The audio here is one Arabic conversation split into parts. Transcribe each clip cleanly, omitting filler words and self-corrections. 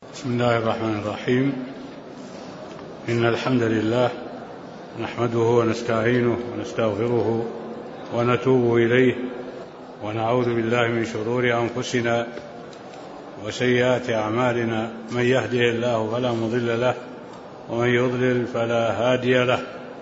بسم الله الرحمن الرحيم. إن الحمد لله نحمده ونستعينه ونستغفره ونتوب إليه، ونعوذ بالله من شرور أنفسنا وسيئات أعمالنا. من يهده الله فلا مضل له، ومن يضلل فلا هادي له.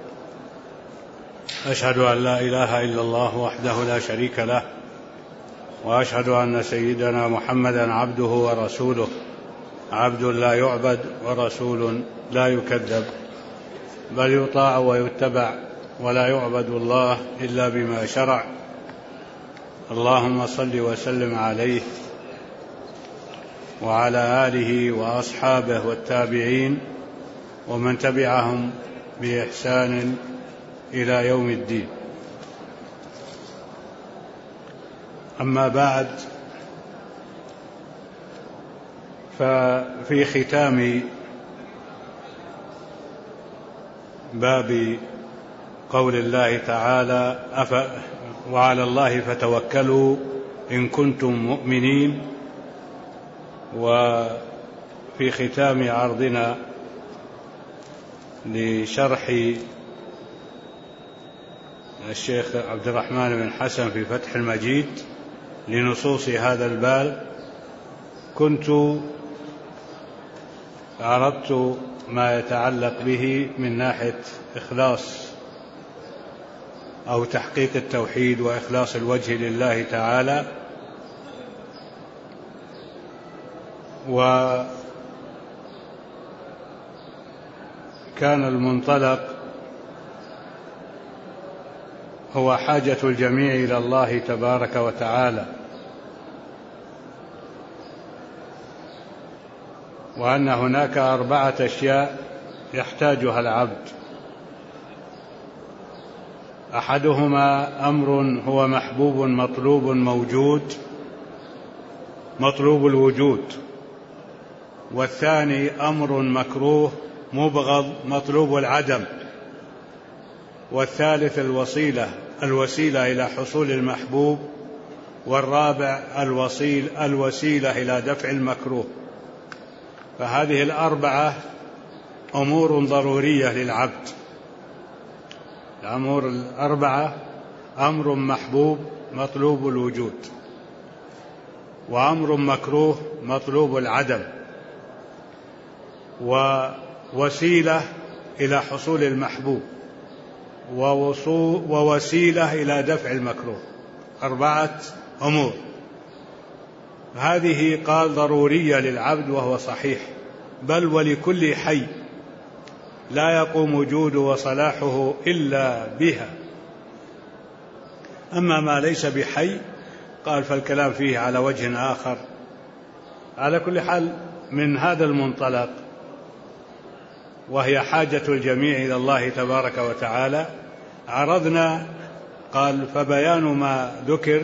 أشهد أن لا إله إلا الله وحده لا شريك له، وأشهد أن سيدنا محمدا عبده ورسوله، عبد لا يعبد ورسول لا يكذب، بل يطاع ويتبع، ولا يعبد الله إلا بما شرع. اللهم صل وسلم عليه وعلى آله وأصحابه والتابعين ومن تبعهم بإحسان إلى يوم الدين. أما بعد، ففي ختام باب قول الله تعالى: وعلى الله فتوكلوا إن كنتم مؤمنين، وفي ختام عرضنا لشرح الشيخ عبد الرحمن بن حسن في فتح المجيد لنصوص هذا الباب، كنت عرضت ما يتعلق به من ناحية إخلاص أو تحقيق التوحيد وإخلاص الوجه لله تعالى، وكان المنطلق هو حاجة الجميع إلى الله تبارك وتعالى، وأن هناك 4 أشياء يحتاجها العبد. أحدهما أمر هو محبوب مطلوب موجود مطلوب الوجود، والثاني أمر مكروه مبغض مطلوب العدم، والثالث الوسيلة إلى حصول المحبوب، والرابع الوسيلة إلى دفع المكروه. فهذه 4 أمور ضرورية للعبد. الأمور 4: أمر محبوب مطلوب الوجود، وأمر مكروه مطلوب العدم، ووسيلة إلى حصول المحبوب، ووسيلة إلى دفع المكروه. 4 أمور. هذه قال ضرورية للعبد، وهو صحيح، بل ولكل حي لا يقوم وجود وصلاحه إلا بها. أما ما ليس بحي قال فالكلام فيه على وجه آخر. على كل حال، من هذا المنطلق، وهي حاجة الجميع إلى الله تبارك وتعالى، عرضنا قال فبيان ما ذكر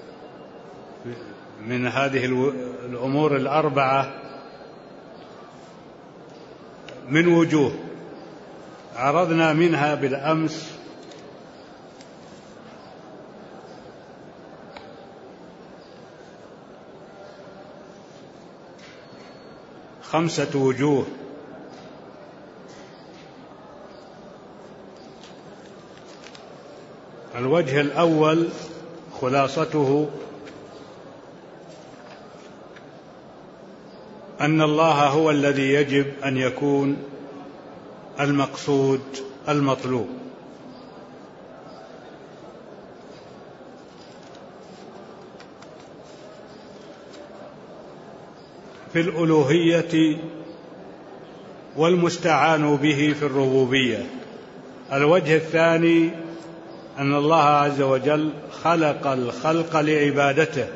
من هذه الأمور 4 من وجوه. عرضنا منها بالأمس 5 وجوه. الوجه الأول خلاصته أن الله هو الذي يجب أن يكون المقصود المطلوب، في الألوهية والمستعان به في الربوبية. الوجه الثاني أن الله عز وجل خلق الخلق لعبادته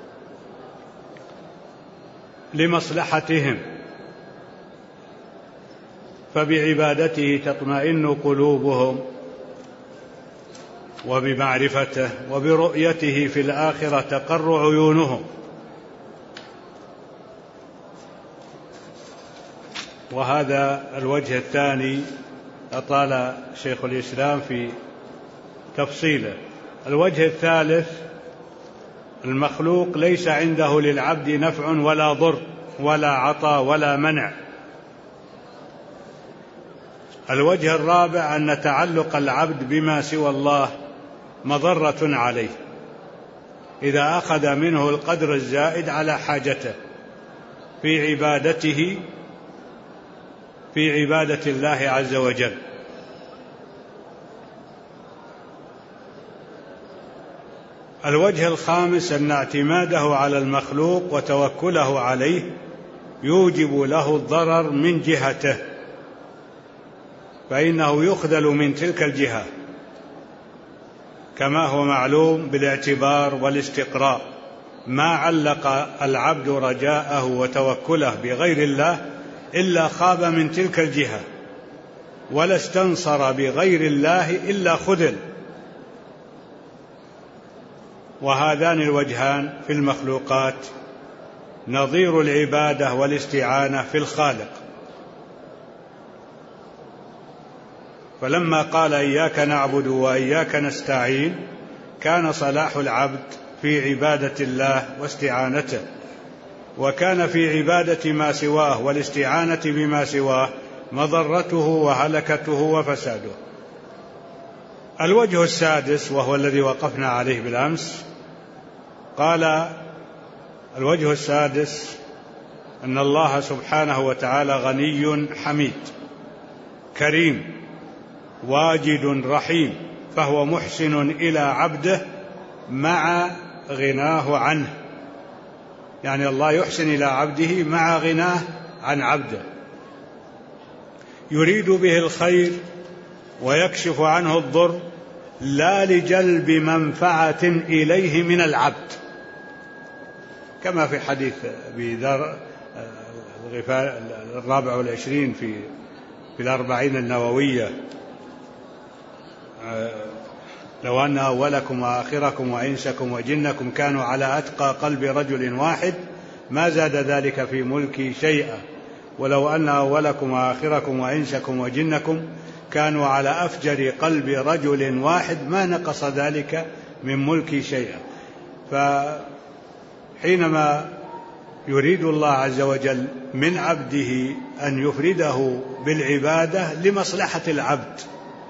لمصلحتهم، فبعبادته تطمئن قلوبهم، وبمعرفته وبرؤيته في الآخرة تقر عيونهم. وهذا الوجه الثاني أطال شيخ الإسلام في تفصيله. الوجه الثالث: المخلوق ليس عنده للعبد نفع ولا ضر ولا عطاء ولا منع. الوجه الرابع أن تعلق العبد بما سوى الله مضرة عليه إذا أخذ منه القدر الزائد على حاجته في عبادة الله عز وجل. الوجه الخامس أن اعتماده على المخلوق وتوكله عليه يوجب له الضرر من جهته، فإنه يخذل من تلك الجهة كما هو معلوم بالاعتبار والاستقراء. ما علق العبد رجاءه وتوكله بغير الله إلا خاب من تلك الجهة، ولا استنصر بغير الله إلا خذل. وهذان الوجهان في المخلوقات نظير العبادة والاستعانة في الخالق. فلما قال إياك نعبد وإياك نستعين كان صلاح العبد في عبادة الله واستعانته، وكان في عبادة ما سواه والاستعانة بما سواه مضرته وهلكته وفساده. الوجه السادس وهو الذي وقفنا عليه بالأمس، قال الوجه السادس أن الله سبحانه وتعالى غني حميد كريم واجد رحيم، فهو محسن إلى عبده مع غناه عنه. يعني الله يحسن إلى عبده مع غناه عن عبده، يريد به الخير ويكشف عنه الضر، لا لجلب منفعة إليه من العبد، كما في حديث أبي ذر 24 في 40 النووية: لو أن أولكم وآخركم وإنسكم وجنكم كانوا على أتقى قلب رجل واحد ما زاد ذلك في ملكي شيئا، ولو أن أولكم وآخركم وإنسكم وجنكم كانوا على أفجر قلب رجل واحد ما نقص ذلك من ملكي شيئا. فحينما يريد الله عز وجل من عبده أن يفرده بالعبادة لمصلحة العبد،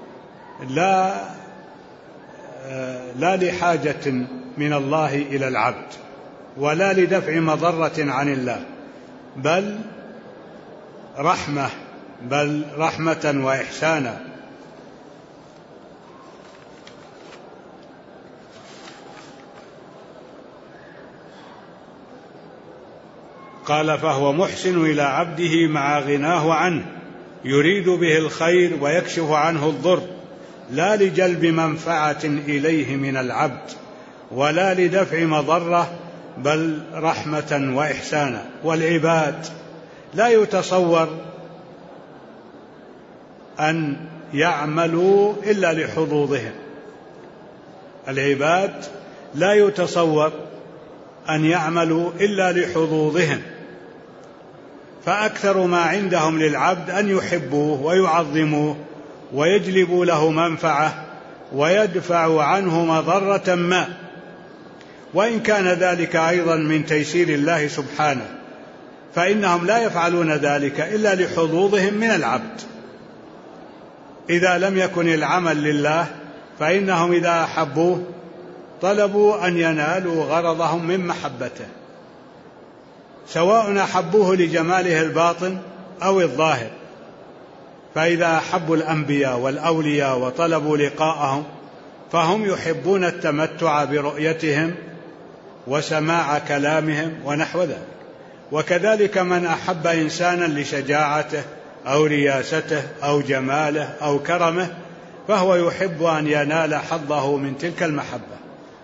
لا لحاجة من الله إلى العبد ولا لدفع مضرة عن الله، بل رحمة وإحسانا. قال: فهو محسن إلى عبده مع غناه عنه، يريد به الخير ويكشف عنه الضر، لا لجلب منفعة إليه من العبد ولا لدفع مضرة، بل رحمة وإحسانا. والعباد لا يتصور أن يعملوا إلا لحظوظهم، العباد لا يتصور أن يعملوا إلا لحظوظهم، فأكثر ما عندهم للعبد أن يحبوه ويعظموه ويجلبوا له منفعة ويدفع عنه مضرة ما، وإن كان ذلك أيضا من تيسير الله سبحانه، فإنهم لا يفعلون ذلك إلا لحظوظهم من العبد. إذا لم يكن العمل لله فإنهم إذا أحبوه طلبوا أن ينالوا غرضهم من محبته، سواء أحبوه لجماله الباطن أو الظاهر. فإذا أحبوا الأنبياء والأولياء وطلبوا لقاءهم فهم يحبون التمتع برؤيتهم وسماع كلامهم ونحو ذلك. وكذلك من أحب إنسانا لشجاعته أو رياسته أو جماله أو كرمه فهو يحب أن ينال حظه من تلك المحبة،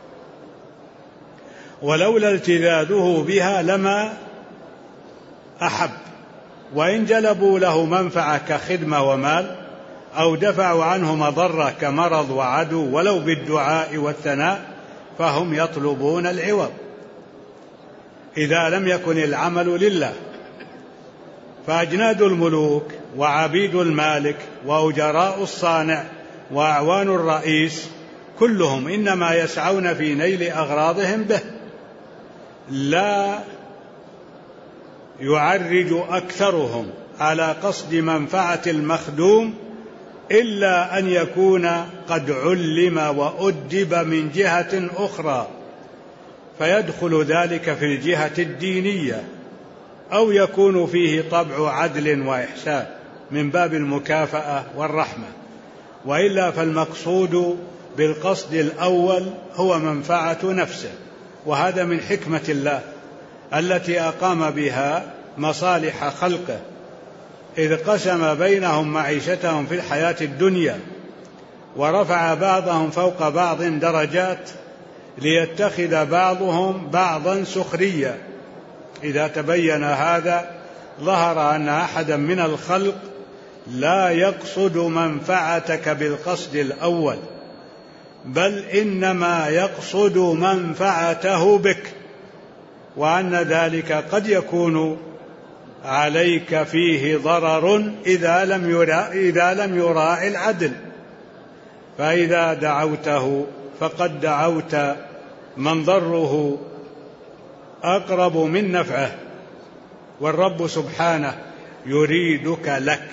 ولولا التذاذه بها لما أحب. وإن جلبوا له منفعة كخدمة ومال أو دفعوا عنه مضرة كمرض وعدو ولو بالدعاء والثناء فهم يطلبون العوض إذا لم يكن العمل لله. فأجناد الملوك وعبيد المالك وأجراء الصانع وأعوان الرئيس كلهم إنما يسعون في نيل أغراضهم به، لا يعرج أكثرهم على قصد منفعة المخدوم إلا أن يكون قد علم وأدب من جهة أخرى، فيدخل ذلك في الجهة الدينية، أو يكون فيه طبع عدل وإحسان من باب المكافأة والرحمة، وإلا فالمقصود بالقصد الأول هو منفعة نفسه، وهذا من حكمة الله التي أقام بها مصالح خلقه، إذ قسم بينهم معيشتهم في الحياة الدنيا ورفع بعضهم فوق بعض درجات ليتخذ بعضهم بعضا سخريا. إذا تبين هذا ظهر أن أحدا من الخلق لا يقصد منفعتك بالقصد الأول، بل إنما يقصد منفعته بك، وأن ذلك قد يكون عليك فيه ضرر إذا لم يراعي العدل. فإذا دعوته فقد دعوت من ضره أقرب من نفعه، والرب سبحانه يريدك لك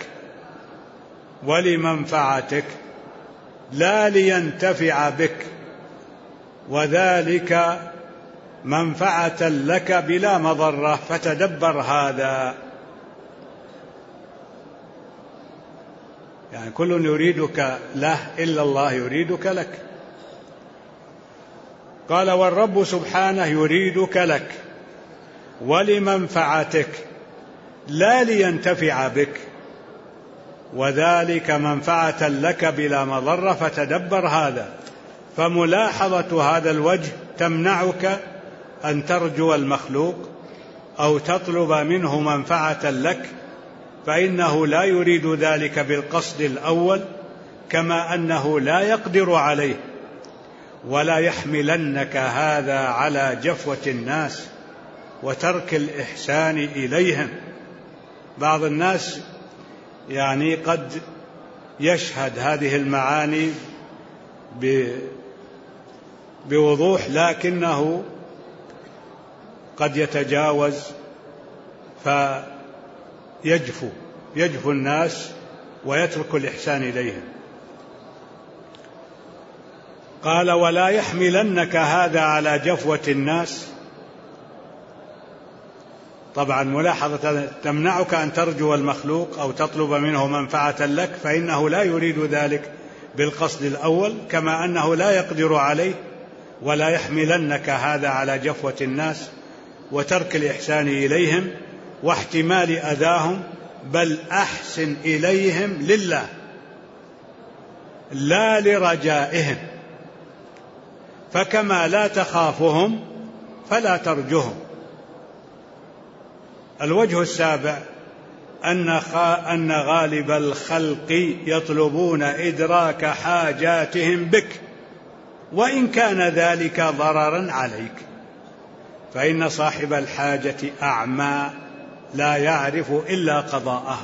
ولمنفعتك لا لينتفع بك، وذلك منفعة لك بلا مضرة. فتدبر هذا، يعني كل يريدك له إلا الله يريدك لك. قال والرب سبحانه يريدك لك ولمنفعتك لا لينتفع بك، وذلك منفعة لك بلا مضرة. فتدبر هذا. فملاحظة هذا الوجه تمنعك أن ترجو المخلوق أو تطلب منه منفعة لك، فإنه لا يريد ذلك بالقصد الأول، كما أنه لا يقدر عليه. ولا يحملنك هذا على جفوة الناس وترك الإحسان إليهم. بعض الناس يعني قد يشهد هذه المعاني بوضوح، لكنه قد يتجاوز فيجفو الناس ويترك الإحسان إليهم. قال ولا يحملنك هذا على جفوة الناس. طبعا ملاحظة تمنعك أن ترجو المخلوق أو تطلب منه منفعة لك، فإنه لا يريد ذلك بالقصد الأول، كما أنه لا يقدر عليه. ولا يحملنك هذا على جفوة الناس وترك الإحسان إليهم واحتمال أذاهم، بل أحسن إليهم لله لا لرجائهم، فكما لا تخافهم فلا ترجهم. الوجه السابع أن غالب الخلق يطلبون إدراك حاجاتهم بك، وإن كان ذلك ضررا عليك، فإن صاحب الحاجة أعمى لا يعرف إلا قضاءها.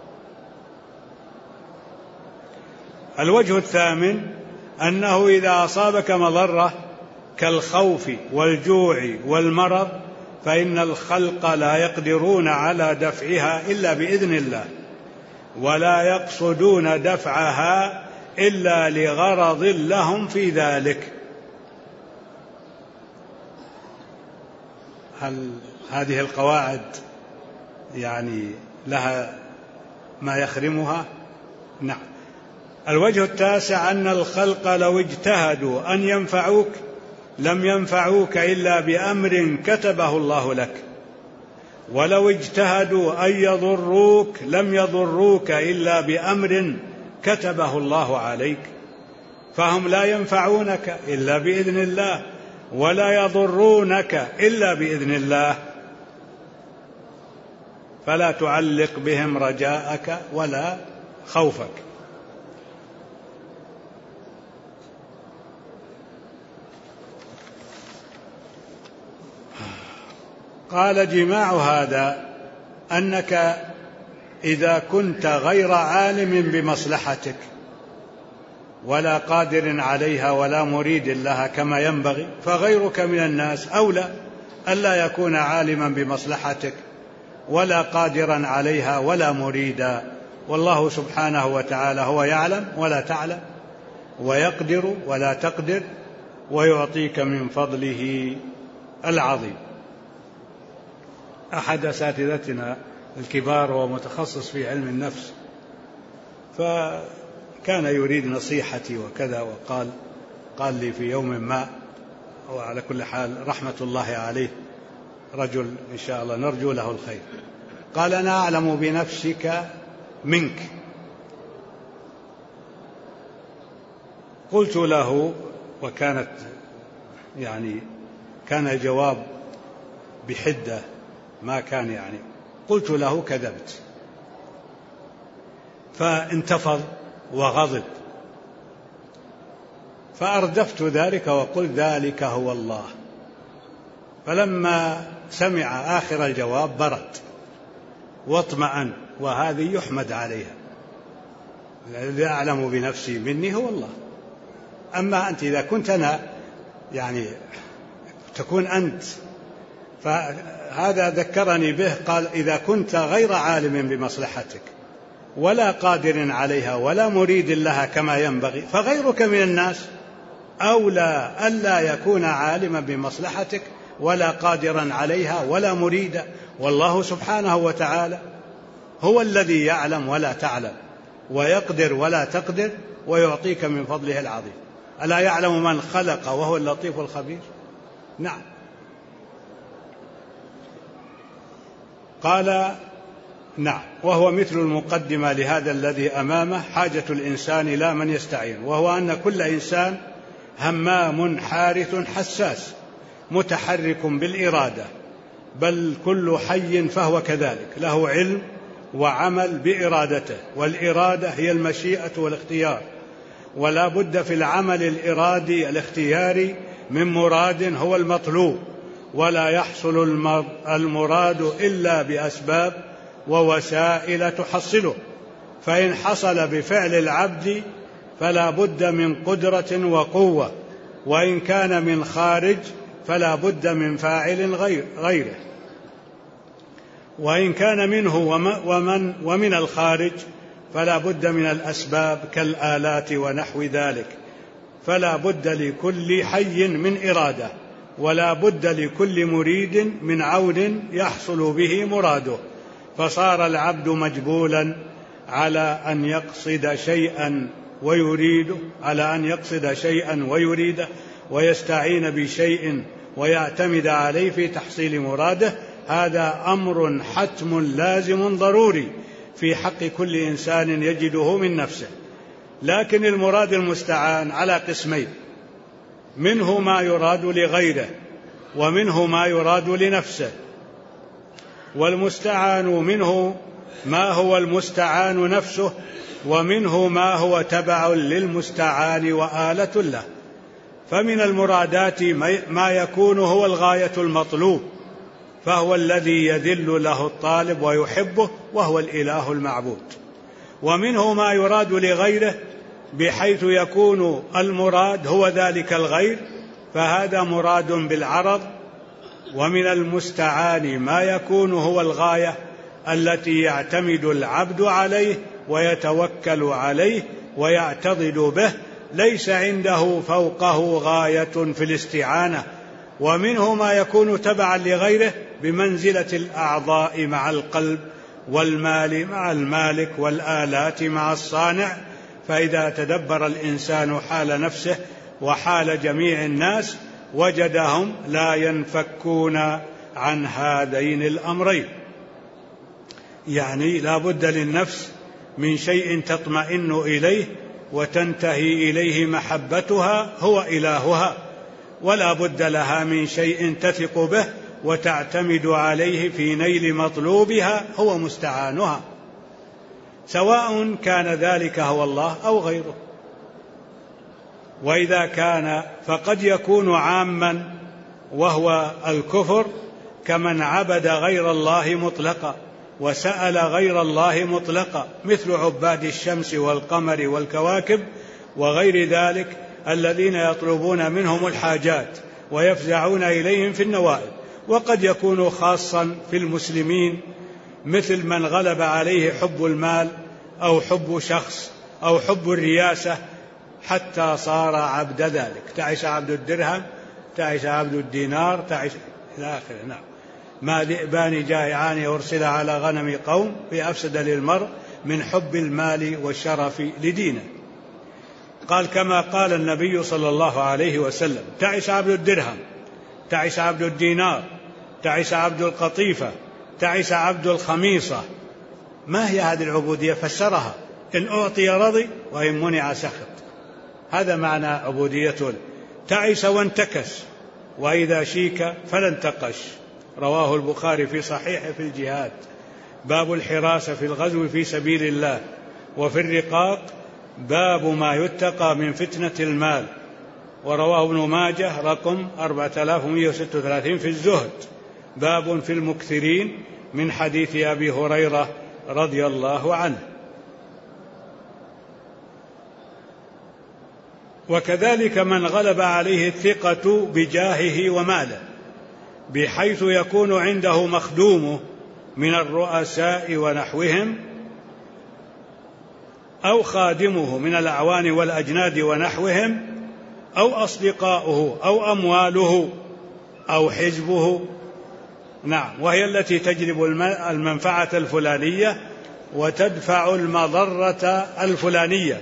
الوجه الثامن أنه إذا أصابك مضرة كالخوف والجوع والمرض فإن الخلق لا يقدرون على دفعها إلا بإذن الله، ولا يقصدون دفعها إلا لغرض لهم في ذلك. هل هذه القواعد يعني لها ما يخرمها؟ نعم. الوجه التاسع أن الخلق لو اجتهدوا أن ينفعوك لم ينفعوك إلا بأمر كتبه الله لك، ولو اجتهدوا أن يضروك لم يضروك إلا بأمر كتبه الله عليك، فهم لا ينفعونك إلا بإذن الله ولا يضرونك إلا بإذن الله، فلا تعلق بهم رجاءك ولا خوفك. قال جماع هذا أنك إذا كنت غير عالم بمصلحتك ولا قادر عليها ولا مريد لها كما ينبغي، فغيرك من الناس أولى ألا يكون عالما بمصلحتك ولا قادرا عليها ولا مريدا. والله سبحانه وتعالى هو يعلم ولا تعلم، ويقدر ولا تقدر، ويعطيك من فضله العظيم. أحد أساتذتنا الكبار وهو متخصص في علم النفس، فكان يريد نصيحتي وكذا، قال لي في يوم ما، وعلى كل حال رحمة الله عليه، رجل إن شاء الله نرجو له الخير، قال: أنا أعلم بنفسك منك. قلت له، وكانت كان جواب بحدة، ما كان قلت له: كذبت. فانتفض وغضب، فأردفت ذلك وقلت: ذلك هو الله. فلما سمع آخر الجواب برد واطمأن، وهذه يحمد عليها. الذي أعلم بنفسي مني هو الله. أما أنت إذا كنت أنا تكون أنت، فهذا ذكرني به، قال: إذا كنت غير عالم بمصلحتك ولا قادر عليها ولا مريد لها كما ينبغي، فغيرك من الناس أولى ألا يكون عالما بمصلحتك ولا قادرا عليها ولا مريدا. والله سبحانه وتعالى هو الذي يعلم ولا تعلم، ويقدر ولا تقدر، ويعطيك من فضله العظيم. ألا يعلم من خلق وهو اللطيف الخبير؟ نعم. قال: نعم، وهو مثل المقدمة لهذا الذي أمامه، حاجة الإنسان إلى من يستعين، وهو أن كل إنسان همام حارث حساس متحرك بالإرادة، بل كل حي فهو كذلك، له علم وعمل بإرادته، والإرادة هي المشيئة والاختيار، ولا بد في العمل الإرادي الاختياري من مراد هو المطلوب، ولا يحصل المراد إلا بأسباب ووسائل تحصله. فإن حصل بفعل العبد فلا بد من قدرة وقوة، وإن كان من خارج فلا بد من فاعل غيره، وإن كان منه ومن الخارج فلا بد من الأسباب كالآلات ونحو ذلك. فلا بد لكل حي من إرادة، ولا بد لكل مريد من عون يحصل به مراده. فصار العبد مجبولا على أن يقصد شيئا ويريده، ويستعين بشيء ويعتمد عليه في تحصيل مراده. هذا أمر حتم لازم ضروري في حق كل إنسان يجده من نفسه. لكن المراد المستعان على قسمين: منه ما يراد لغيره، ومنه ما يراد لنفسه. والمستعان منه ما هو المستعان نفسه، ومنه ما هو تبع للمستعان وآلة له. فمن المرادات ما يكون هو الغاية المطلوب، فهو الذي يذل له الطالب ويحبه، وهو الإله المعبود. ومنه ما يراد لغيره، بحيث يكون المراد هو ذلك الغير، فهذا مراد بالعرض. ومن المستعان ما يكون هو الغاية التي يعتمد العبد عليه ويتوكل عليه ويعتضد به، ليس عنده فوقه غاية في الاستعانة. ومنه ما يكون تبعا لغيره بمنزلة الأعضاء مع القلب، والمال مع المالك، والآلات مع الصانع. فإذا تدبر الإنسان حال نفسه وحال جميع الناس وجدهم لا ينفكون عن هذين الأمرين. لا بد للنفس من شيء تطمئن إليه وتنتهي إليه محبتها، هو إلهها، ولا بد لها من شيء تثق به وتعتمد عليه في نيل مطلوبها، هو مستعانها، سواء كان ذلك هو الله أو غيره. وإذا كان فقد يكون عاما، وهو الكفر، كمن عبد غير الله مطلقا وسأل غير الله مطلقا، مثل عباد الشمس والقمر والكواكب وغير ذلك، الذين يطلبون منهم الحاجات ويفزعون إليهم في النوائب. وقد يكون خاصا في المسلمين مثل من غلب عليه حب المال أو حب شخص أو حب الرياسة حتى صار عبد ذلك. تعس عبد الدرهم، تعس عبد الدينار، تعس إلى آخره. نعم. ما ذئبان جائعان أرسل على غنم قوم بأفسد للمرء من حب المال والشرف لدينه. قال كما قال النبي صلى الله عليه وسلم: تعس عبد الدرهم، تعس عبد الدينار، تعس عبد القطيفة، تعس عبد الخميصة. ما هي هذه العبودية؟ فسرها: إن أعطي رضي وإن منع سخط. هذا معنى عبوديته. تعس وانتكس، وإذا شيك فلا انتقش. رواه البخاري في صحيحه في الجهاد، باب الحراسة في الغزو في سبيل الله. وفي الرقاق باب ما يتقى من فتنة المال. ورواه ابن ماجه رقم 4136 في الزهد، باب في المكثرين من حديث أبي هريرة رضي الله عنه. وكذلك من غلب عليه الثقة بجاهه وماله، بحيث يكون عنده مخدومه من الرؤساء ونحوهم، أو خادمه من الأعوان والأجناد ونحوهم، أو أصدقاؤه أو أمواله أو حزبه. نعم. وهي التي تجلب المنفعة الفلانية وتدفع المضرة الفلانية،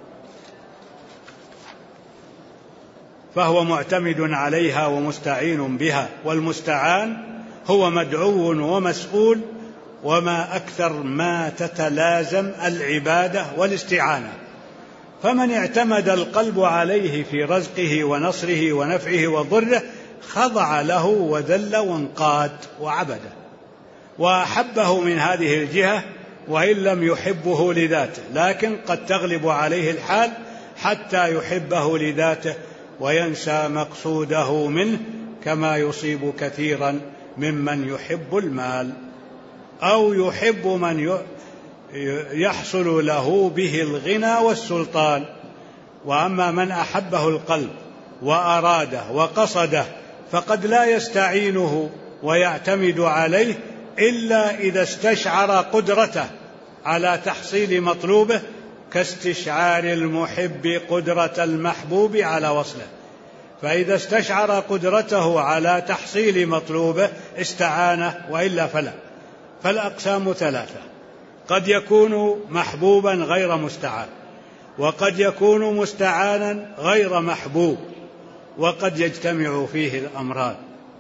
فهو معتمد عليها ومستعين بها. والمستعان هو مدعو ومسؤول، وما أكثر ما تتلازم العبادة والاستعانة. فمن اعتمد القلب عليه في رزقه ونصره ونفعه وضره خضع له وذل وانقاد وعبده، وأحبه من هذه الجهة وإن لم يحبه لذاته، لكن قد تغلب عليه الحال حتى يحبه لذاته وينسى مقصوده منه، كما يصيب كثيرا ممن يحب المال أو يحب من يحصل له به الغنى والسلطان. وأما من أحبه القلب وأراده وقصده فقد لا يستعينه ويعتمد عليه إلا إذا استشعر قدرته على تحصيل مطلوبه، كاستشعار المحب قدرة المحبوب على وصله. فإذا استشعر قدرته على تحصيل مطلوبه استعانه، وإلا فلا. فالأقسام ثلاثة: قد يكون محبوبا غير مستعان، وقد يكون مستعانا غير محبوب، وقد يجتمع فيه الأمران،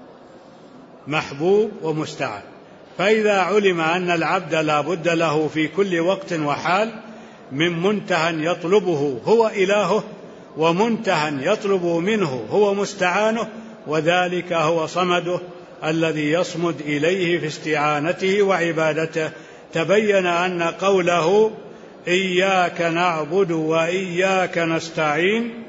محبوب ومستعان. فإذا علم أن العبد لا بد له في كل وقت وحال من منتهى يطلبه هو إلهه، ومنتهى يطلب منه هو مستعانه، وذلك هو صمده الذي يصمد إليه في استعانته وعبادته، تبين أن قوله إياك نعبد وإياك نستعين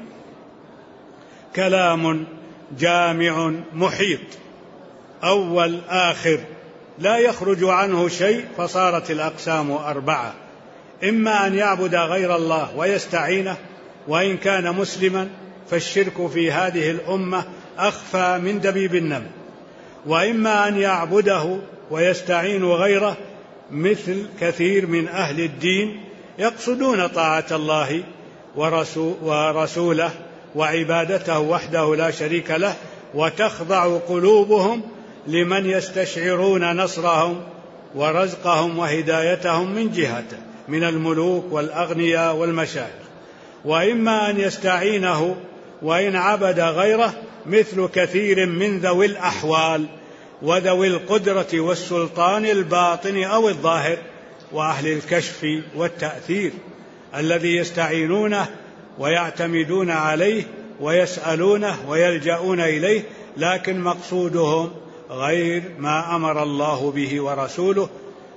كلام جامع محيط أول آخر لا يخرج عنه شيء. فصارت الأقسام أربعة: إما أن يعبد غير الله ويستعينه، وإن كان مسلما فالشرك في هذه الأمة أخفى من دبيب النمل، وإما أن يعبده ويستعين غيره، مثل كثير من أهل الدين يقصدون طاعة الله ورسوله وعبادته وحده لا شريك له، وتخضع قلوبهم لمن يستشعرون نصرهم ورزقهم وهدايتهم من جهته من الملوك والأغنياء والمشايخ. وإما أن يستعينه وإن عبد غيره، مثل كثير من ذوي الأحوال وذوي القدرة والسلطان الباطن أو الظاهر، وأهل الكشف والتأثير، الذي يستعينونه ويعتمدون عليه ويسألونه ويلجؤون إليه، لكن مقصودهم غير ما أمر الله به ورسوله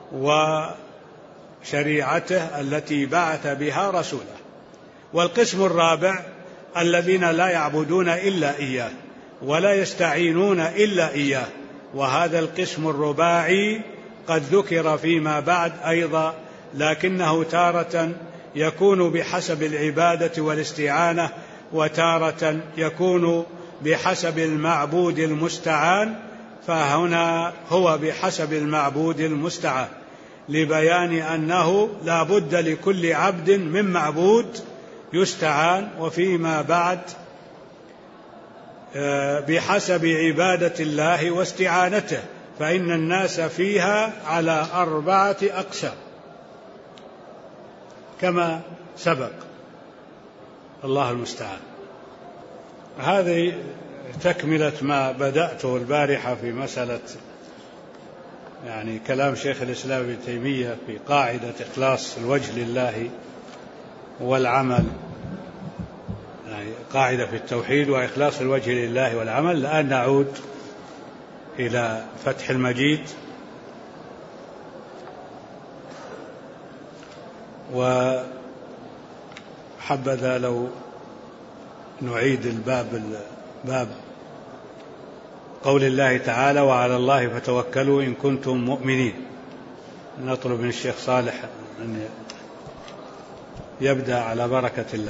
وشريعته التي بعث بها رسوله. والقسم الرابع: الذين لا يعبدون إلا إياه ولا يستعينون إلا إياه. وهذا القسم الرباعي قد ذكر فيما بعد أيضا، لكنه تارة يكون بحسب العبادة والاستعانة، وتارة يكون بحسب المعبود المستعان. فهنا هو بحسب المعبود المستعان، لبيان أنه لا بد لكل عبد من معبود يستعان، وفيما بعد بحسب عبادة الله واستعانته، فإن الناس فيها على 4 أقسام كما سبق. الله المستعان. هذه تكملة ما بدأته البارحة في مسألة كلام شيخ الإسلام ابن تيمية في قاعدة إخلاص الوجه لله والعمل، قاعدة في التوحيد وإخلاص الوجه لله والعمل. الآن نعود إلى فتح المجيد، وحبذا لو نعيد باب قول الله تعالى: وعلى الله فتوكلوا إن كنتم مؤمنين. نطلب من الشيخ صالح أن يبدأ على بركة الله.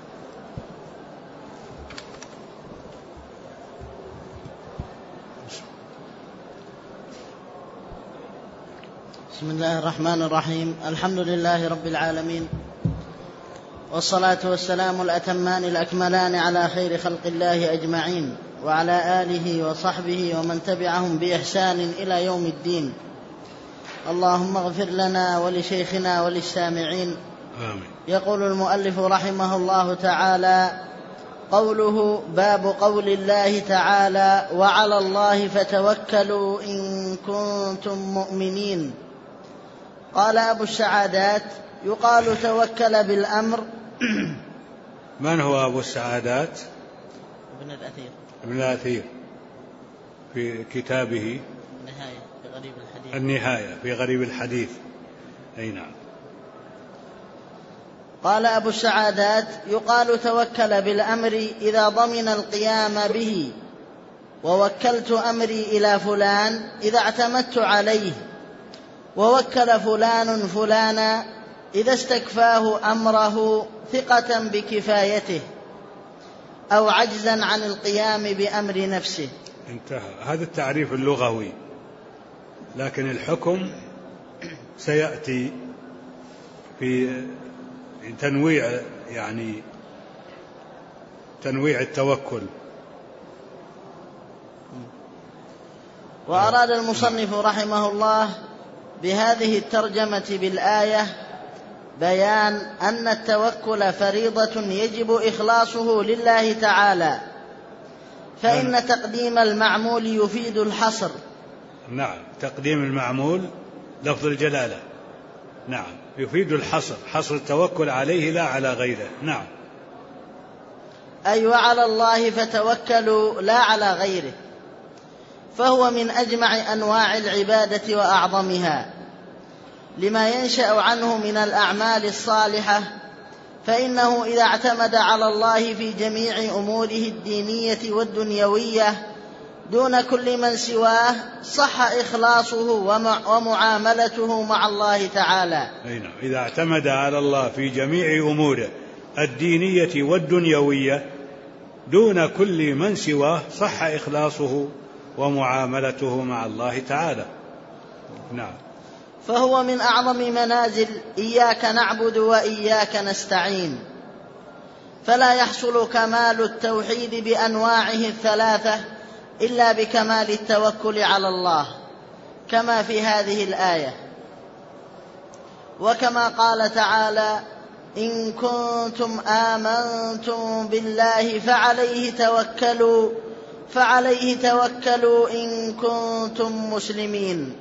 بسم الله الرحمن الرحيم. الحمد لله رب العالمين، والصلاة والسلام الأتمان الأكملان على خير خلق الله أجمعين، وعلى آله وصحبه ومن تبعهم بإحسان إلى يوم الدين. اللهم اغفر لنا ولشيخنا وللسامعين. آمين. يقول المؤلف رحمه الله تعالى: قوله: باب قول الله تعالى: وعلى الله فتوكلوا إن كنتم مؤمنين. قال أبو السعادات: يقال توكل بالأمر. من هو أبو السعادات؟ ابن الأثير في كتابه النهاية في غريب الحديث. أي نعم. قال أبو السعادات: يقال توكل بالأمر إذا ضمن القيام به، ووكلت أمري إلى فلان إذا اعتمدت عليه، ووكل فلان فلانا إذا استكفاه أمره ثقة بكفايته أو عجزا عن القيام بأمر نفسه. انتهى. هذا التعريف اللغوي، لكن الحكم سيأتي في تنويع تنويع التوكل. وأراد المصنف رحمه الله بهذه الترجمة بالآية بيان أن التوكل فريضة يجب إخلاصه لله تعالى، فإن تقديم المعمول يفيد الحصر. نعم، تقديم المعمول لفظ الجلالة، نعم، يفيد الحصر، حصر التوكل عليه لا على غيره. نعم. أي وعلى الله فتوكلوا لا على غيره، فهو من أجمع أنواع العبادة وأعظمها، لما ينشأ عنه من الأعمال الصالحة، فإنه إذا اعتمد على الله في جميع أموره الدينية والدنيوية دون كل من سواه صح إخلاصه ومعاملته مع الله تعالى. إذا اعتمد على الله في جميع أموره الدينية والدنيوية دون كل من سواه صح إخلاصه ومعاملته مع الله تعالى. نعم. فهو من أعظم منازل إياك نعبد وإياك نستعين، فلا يحصل كمال التوحيد بأنواعه الثلاثة إلا بكمال التوكل على الله، كما في هذه الآية. وكما قال تعالى: إن كنتم آمنتم بالله فعليه توكلوا إن كنتم مسلمين.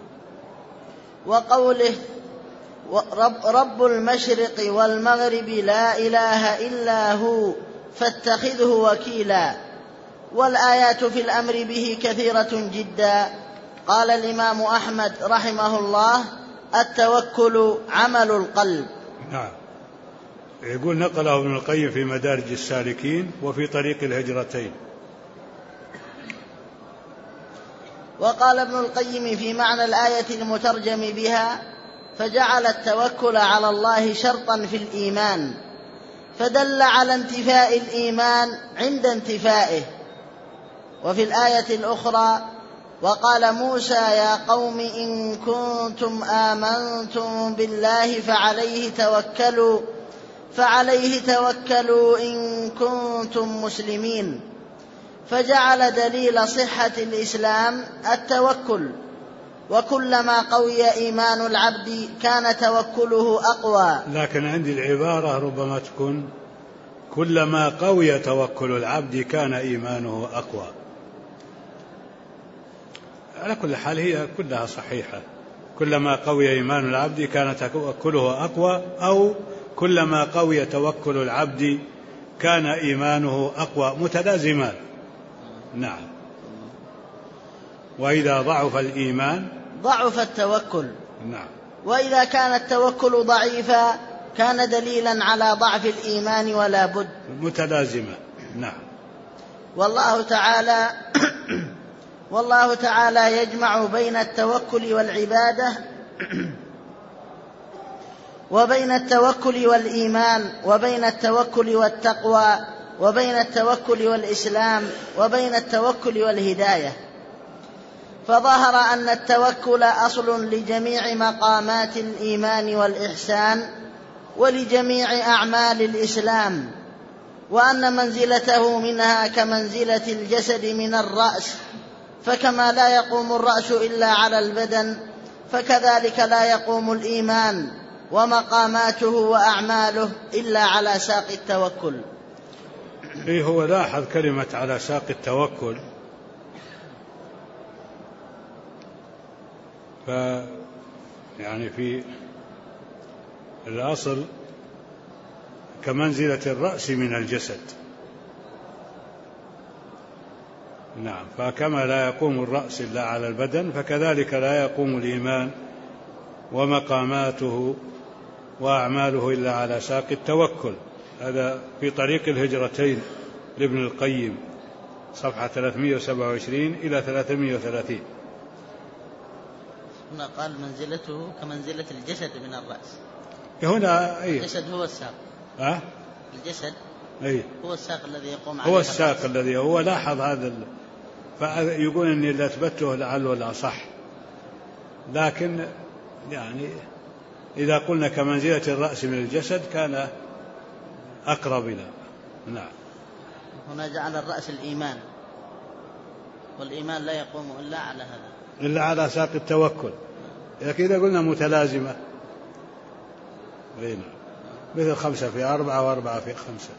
وقوله: رب المشرق والمغرب لا إله إلا هو فاتخذه وكيلا. والآيات في الأمر به كثيرة جدا. قال الإمام أحمد رحمه الله: التوكل عمل القلب. نعم. يقول نقله ابن القيم في مدارج السالكين وفي طريق الهجرتين. وقال ابن القيم في معنى الآية المترجم بها: فجعل التوكل على الله شرطا في الإيمان، فدل على انتفاء الإيمان عند انتفائه. وفي الآية الأخرى: وقال موسى يا قوم إن كنتم آمنتم بالله فعليه توكلوا إن كنتم مسلمين، فجعل دليل صحة الإسلام التوكل، وكلما قوي إيمان العبد كان توكله أقوى. لكن عندي العبارة ربما تكون كلما قوي توكل العبد كان إيمانه أقوى. على كل حال هي كلها صحيحة، كلما قوي إيمان العبد كان توكله أقوى، أو كلما قوي توكل العبد كان إيمانه أقوى، متلازمان. نعم. وإذا ضعف الإيمان ضعف التوكل. نعم. وإذا كان التوكل ضعيفا كان دليلا على ضعف الإيمان ولا بد، متلازمة. نعم. والله تعالى يجمع بين التوكل والعبادة وبين التوكل والإيمان، وبين التوكل والتقوى، وبين التوكل والإسلام، وبين التوكل والهداية، فظهر أن التوكل أصل لجميع مقامات الإيمان والإحسان ولجميع أعمال الإسلام، وأن منزلته منها كمنزلة الجسد من الرأس، فكما لا يقوم الرأس إلا على البدن فكذلك لا يقوم الإيمان ومقاماته وأعماله إلا على ساق التوكل. هو لاحظ كلمة على ساق التوكل، يعني في الأصل كمنزلة الرأس من الجسد. نعم. فكما لا يقوم الرأس إلا على البدن فكذلك لا يقوم الإيمان ومقاماته وأعماله إلا على ساق التوكل. هذا في طريق الهجرتين لابن القيم، صفحة 327 إلى 330. هنا قال منزلته كمنزلة الجسد من الرأس. هنا الجسد هو الساق. الجسد هو الساق الذي يقوم عليه. هو الساق الذي هو لاحظ هذا فيقول إني اللي أثبته لعله لا صح، لكن يعني إذا قلنا كمنزلة الرأس من الجسد كان أقرب إلى. نعم. هنا جعل الرأس الإيمان، والإيمان لا يقوم إلا على هذا، إلا على ساق التوكل. لكن إذا قلنا متلازمة مثل 5 في 4 و4 في 5.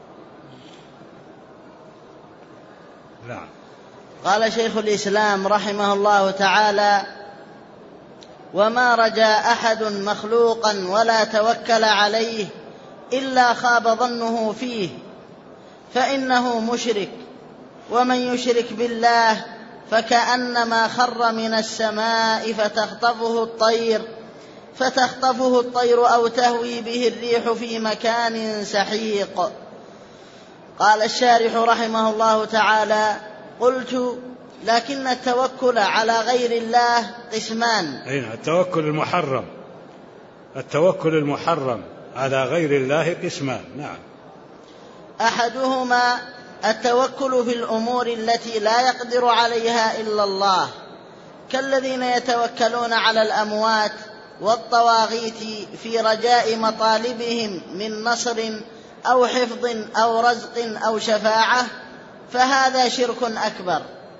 نعم. قال شيخ الإسلام رحمه الله تعالى: وما رجا أحد مخلوقا ولا توكل عليه إلا خاب ظنه فيه، فإنه مشرك، ومن يشرك بالله فكأنما خر من السماء فتخطفه الطير أو تهوي به الريح في مكان سحيق. قال الشارح رحمه الله تعالى: قلت: لكن التوكل على غير الله قسمان. التوكل المحرم على غير الله قسمان. نعم. أحدهما التوكل في الأمور التي لا يقدر عليها إلا الله، كالذين يتوكلون على الأموات والطواغيت في رجاء مطالبهم من نصر أو حفظ أو رزق أو شفاعة، فهذا شرك أكبر.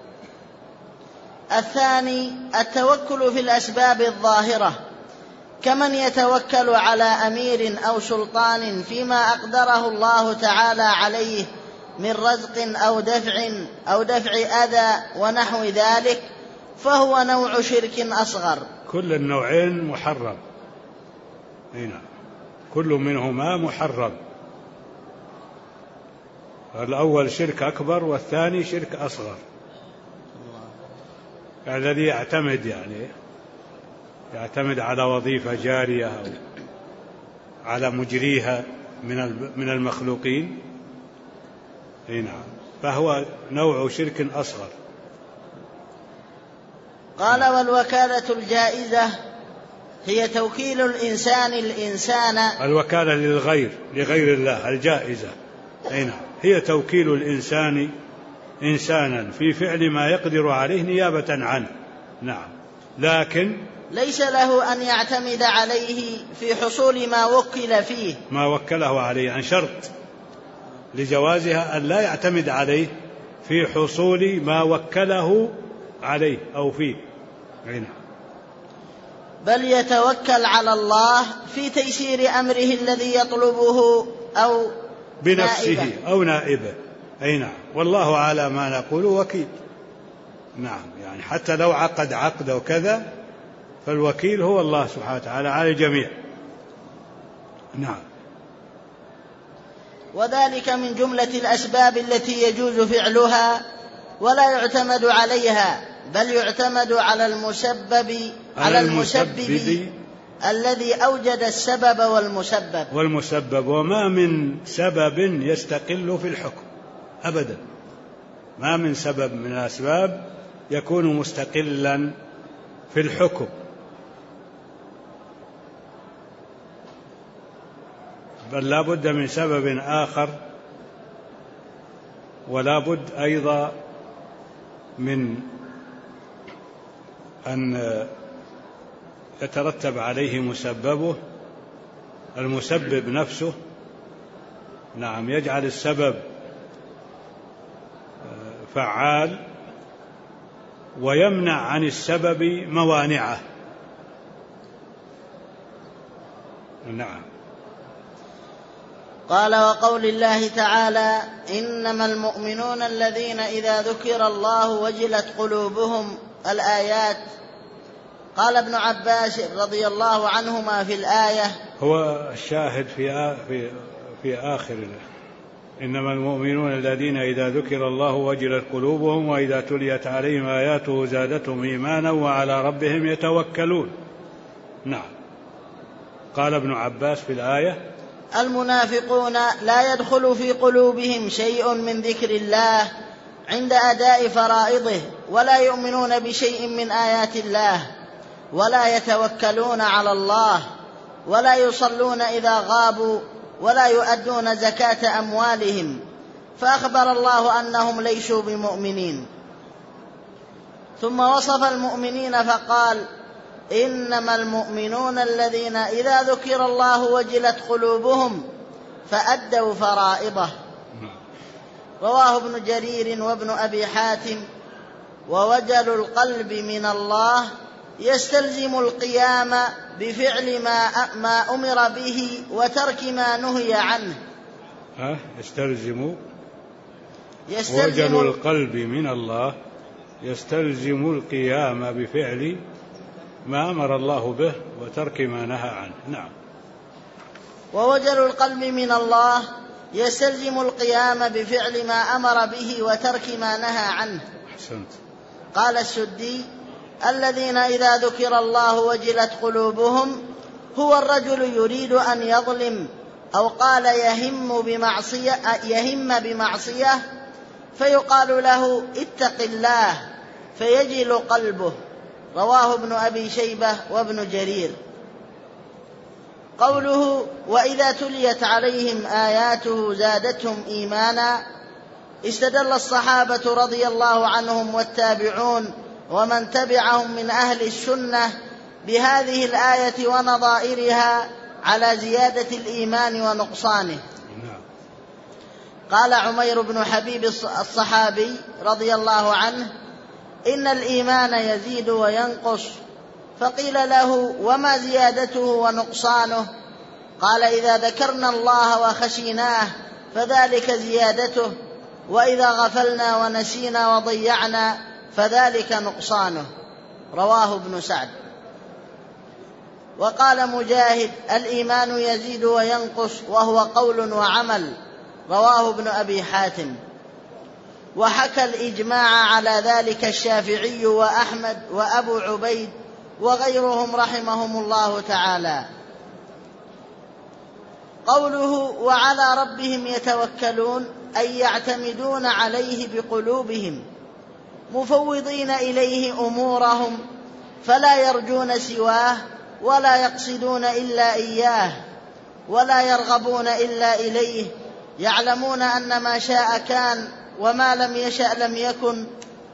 الثاني التوكل في الأسباب الظاهرة، كمن يتوكل على أمير أو سلطان فيما أقدره الله تعالى عليه من رزق أو دفع أذى ونحو ذلك، فهو نوع شرك أصغر. كل النوعين محرم. هنا كل منهما محرم. الأول شرك أكبر والثاني شرك أصغر. الذي يعتمد على وظيفة جارية أو على مجريها من المخلوقين، نعم، فهو نوع شرك أصغر. قال: والوكالة الجائزة هي توكيل الإنسان الوكالة لغير الله الجائزة، نعم، هي توكيل الإنسان إنسانا في فعل ما يقدر عليه نيابة عنه. نعم. لكن ليس له أن يعتمد عليه في حصول ما وكل فيه، ما وكله عليه، عن شرط لجوازها أن لا يعتمد عليه في حصول ما وكله عليه أو فيه. بل يتوكل على الله في تيسير أمره الذي يطلبه أو بنفسه نائبه. أو نائبه. أي نعم. والله على ما نقول وكيل. نعم. يعني حتى لو عقد وكذا فالوكيل هو الله سبحانه وتعالى على الجميع. نعم. وذلك من جملة الأسباب التي يجوز فعلها ولا يعتمد عليها، بل يعتمد على المسبب الذي أوجد السبب والمسبب. وما من سبب يستقل في الحكم أبدا، ما من سبب من الأسباب يكون مستقلا في الحكم، بل لا بد من سبب آخر، ولا بد أيضا من أن يترتب عليه مسببه، المسبب نفسه. نعم. يجعل السبب فعال ويمنع عن السبب موانعه. نعم. قال: وقول الله تعالى: إنما المؤمنون الذين إذا ذكر الله وجلت قلوبهم، الآيات. قال ابن عباس رضي الله عنهما في الآية، هو الشاهد في آخر: إنما المؤمنون الذين إذا ذكر الله وجلت قلوبهم وإذا تليت عليهم آياته زادتهم إيمانا وعلى ربهم يتوكلون. نعم. قال ابن عباس في الآية: المنافقون لا يدخل في قلوبهم شيء من ذكر الله عند أداء فرائضه، ولا يؤمنون بشيء من آيات الله، ولا يتوكلون على الله، ولا يصلون إذا غابوا، ولا يؤدون زكاة أموالهم، فأخبر الله أنهم ليسوا بمؤمنين. ثم وصف المؤمنين فقال: إنما المؤمنون الذين إذا ذكر الله وجلت قلوبهم فأدوا فرائضه. رواه ابن جرير وابن أبي حاتم. ووجل القلب من الله يستلزم القيام بفعل ما أمر به وترك ما نهي عنه. ووجل القلب من الله يستلزم القيام بفعل ما أمر الله به وترك ما نهى عنه. نعم. ووجل القلب من الله يستلزم القيام بفعل ما أمر به وترك ما نهى عنه. أحسنت. قال السدي: الذين إذا ذكر الله وجلت قلوبهم هو الرجل يريد أن يظلم، أو قال يهم بمعصية فيقال له: اتق الله، فيجل قلبه. رواه ابن أبي شيبة وابن جرير. قوله: وإذا تليت عليهم آياته زادتهم إيمانا، استدل الصحابة رضي الله عنهم والتابعون ومن تبعهم من أهل السنة بهذه الآية ونظائرها على زيادة الإيمان ونقصانه. قال عمير بن حبيب الصحابي رضي الله عنه: إن الإيمان يزيد وينقص. فقيل له: وما زيادته ونقصانه؟ قال: إذا ذكرنا الله وخشيناه فذلك زيادته، وإذا غفلنا ونسينا وضيعنا فذلك نقصانه. رواه ابن سعد. وقال مجاهد: الإيمان يزيد وينقص، وهو قول وعمل. رواه ابن أبي حاتم. وحكى الإجماع على ذلك الشافعي وأحمد وأبو عبيد وغيرهم رحمهم الله تعالى. قوله: وعلى ربهم يتوكلون، أي يعتمدون عليه بقلوبهم، مفوضين إليه أمورهم، فلا يرجون سواه، ولا يقصدون إلا إياه، ولا يرغبون إلا إليه، يعلمون أن ما شاء كان وما لم يشأ لم يكن،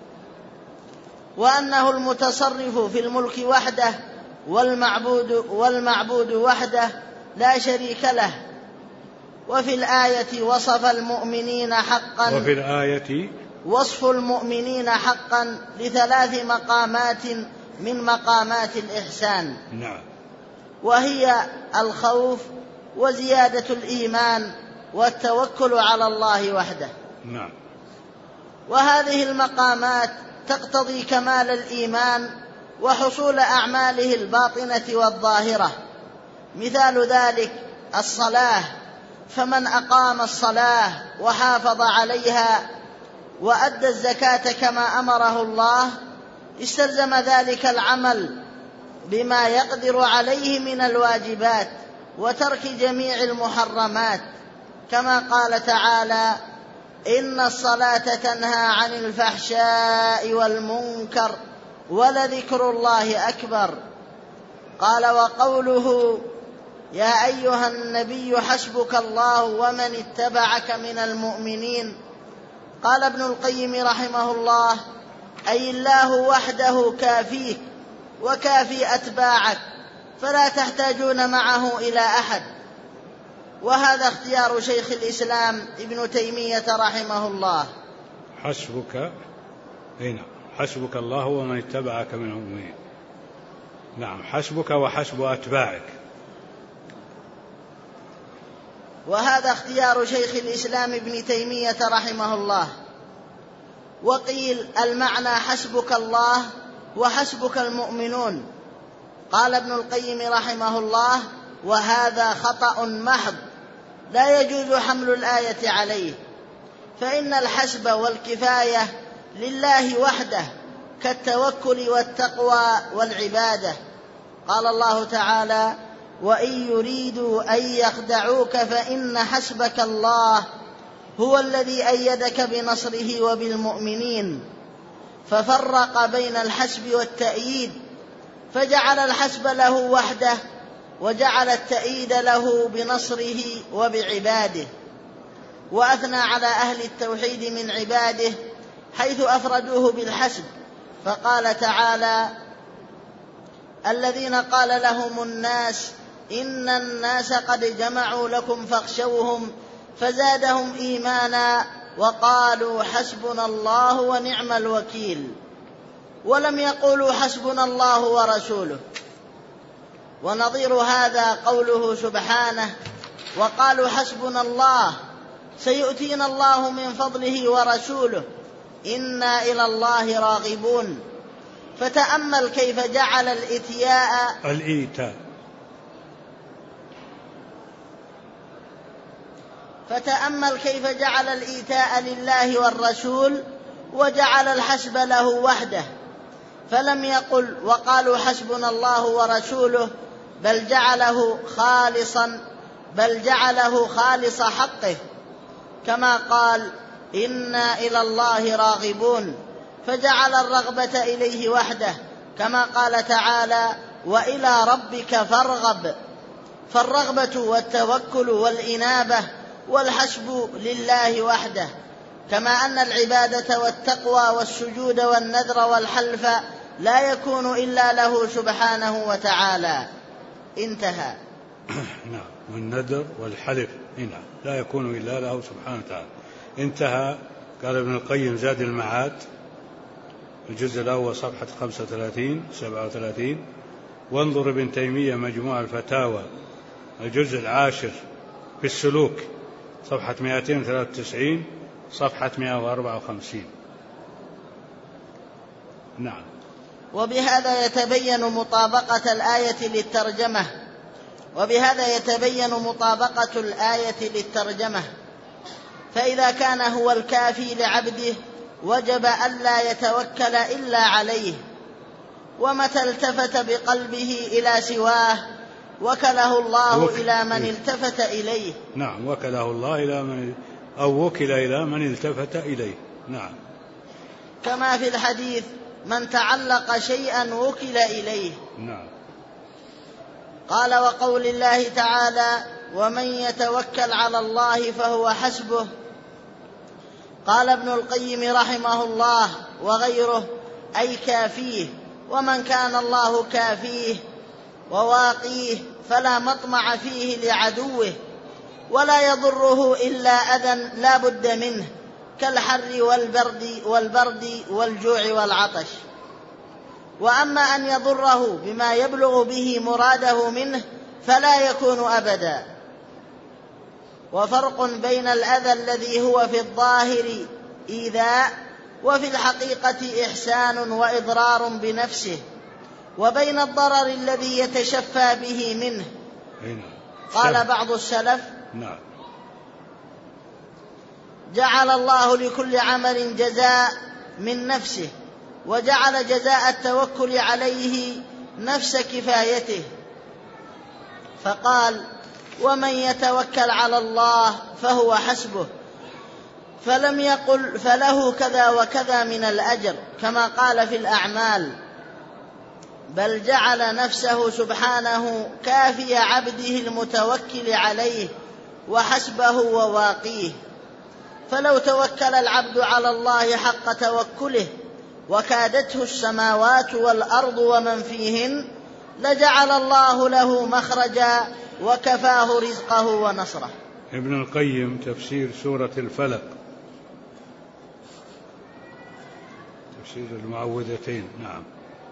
وأنه المتصرف في الملك وحده والمعبود وحده لا شريك له. وفي الآية وصف المؤمنين حقا، وفي الآية وصف المؤمنين حقا ل3 مقامات من مقامات الإحسان. نعم. وهي الخوف وزيادة الإيمان والتوكل على الله وحده. نعم. وهذه المقامات تقتضي كمال الإيمان وحصول أعماله الباطنة والظاهرة. مثال ذلك الصلاة، فمن أقام الصلاة وحافظ عليها وأدى الزكاة كما أمره الله استلزم ذلك العمل بما يقدر عليه من الواجبات وترك جميع المحرمات، كما قال تعالى: إن الصلاة تنهى عن الفحشاء والمنكر ولذكر الله أكبر. قال: وقوله: يا أيها النبي حسبك الله ومن اتبعك من المؤمنين. قال ابن القيم رحمه الله: أي الله وحده كافيك وكافي أتباعك، فلا تحتاجون معه إلى أحد. وهذا اختيار شيخ الإسلام ابن تيمية رحمه الله. حسبك، هنا حسبك الله ومن اتبعك من المؤمنين. نعم، حسبك وحسب أتباعك. وهذا اختيار شيخ الإسلام ابن تيمية رحمه الله. وقيل المعنى حسبك الله وحسبك المؤمنون. قال ابن القيم رحمه الله: وهذا خطأ محض لا يجوز حمل الآية عليه، فإن الحسب والكفاية لله وحده كالتوكل والتقوى والعبادة. قال الله تعالى: وإن يريدوا أن يخدعوك فإن حسبك الله هو الذي أيدك بنصره وبالمؤمنين. ففرق بين الحسب والتأييد، فجعل الحسب له وحده وجعل التأييد له بنصره وبعباده. وأثنى على أهل التوحيد من عباده حيث أفردوه بالحسب، فقال تعالى: الذين قال لهم الناس إن الناس قد جمعوا لكم فاخشوهم فزادهم إيمانا وقالوا حسبنا الله ونعم الوكيل. ولم يقولوا حسبنا الله ورسوله. ونظير هذا قوله سبحانه: وقالوا حسبنا الله سيؤتينا الله من فضله ورسوله إنا إلى الله راغبون. فتأمل كيف جعل الإيتاء لله والرسول وجعل الحسب له وحده، فلم يقل وقالوا حسبنا الله ورسوله، بل جعله خالص حقه، كما قال: إنا إلى الله راغبون، فجعل الرغبة إليه وحده، كما قال تعالى: وإلى ربك فارغب. فالرغبة والتوكل والإنابة والحسب لله وحده، كما أن العبادة والتقوى والسجود والنذر والحلف لا يكون إلا له سبحانه وتعالى. انتهى. نعم، والنذر والحلف هنا لا يكون إلا له سبحانه وتعالى. انتهى. قال ابن القيم زاد المعاد الجزء الأول صفحة 35-37. وانظر ابن تيمية مجموع الفتاوى الجزء 10 في السلوك صفحة 293 صفحة 154. نعم. وبهذا يتبين مطابقة الآية للترجمة. فإذا كان هو الكافي لعبده وجب ألا يتوكل إلا عليه، ومتى التفت بقلبه إلى سواه وكله الله إلى من التفت إليه. نعم، وكله الله إلى من أو وكل إلى من التفت إليه. نعم، كما في الحديث: من تعلق شيئا وكل إليه. نعم. قال: وقول الله تعالى: ومن يتوكل على الله فهو حسبه. قال ابن القيم رحمه الله وغيره: أي كافيه، ومن كان الله كافيه وواقيه فلا مطمع فيه لعدوه، ولا يضره إلا أذى لا بد منه، كالحر والبرد والجوع والعطش. وأما أن يضره بما يبلغ به مراده منه فلا يكون أبدا. وفرق بين الأذى الذي هو في الظاهر إيذاء وفي الحقيقة إحسان وإضرار بنفسه، وبين الضرر الذي يتشفى به منه. قال بعض السلف: جعل الله لكل عمل جزاء من نفسه، وجعل جزاء التوكل عليه نفس كفايته، فقال: ومن يتوكل على الله فهو حسبه، فلم يقل فله كذا وكذا من الأجر كما قال في الأعمال، بل جعل نفسه سبحانه كافي عبده المتوكل عليه وحسبه وواقيه. فلو توكل العبد على الله حق توكله وكادته السماوات والأرض ومن فيهن لجعل الله له مخرجا وكفاه رزقه ونصره. ابن القيم تفسير سورة الفلق، تفسير المعوذتين. نعم.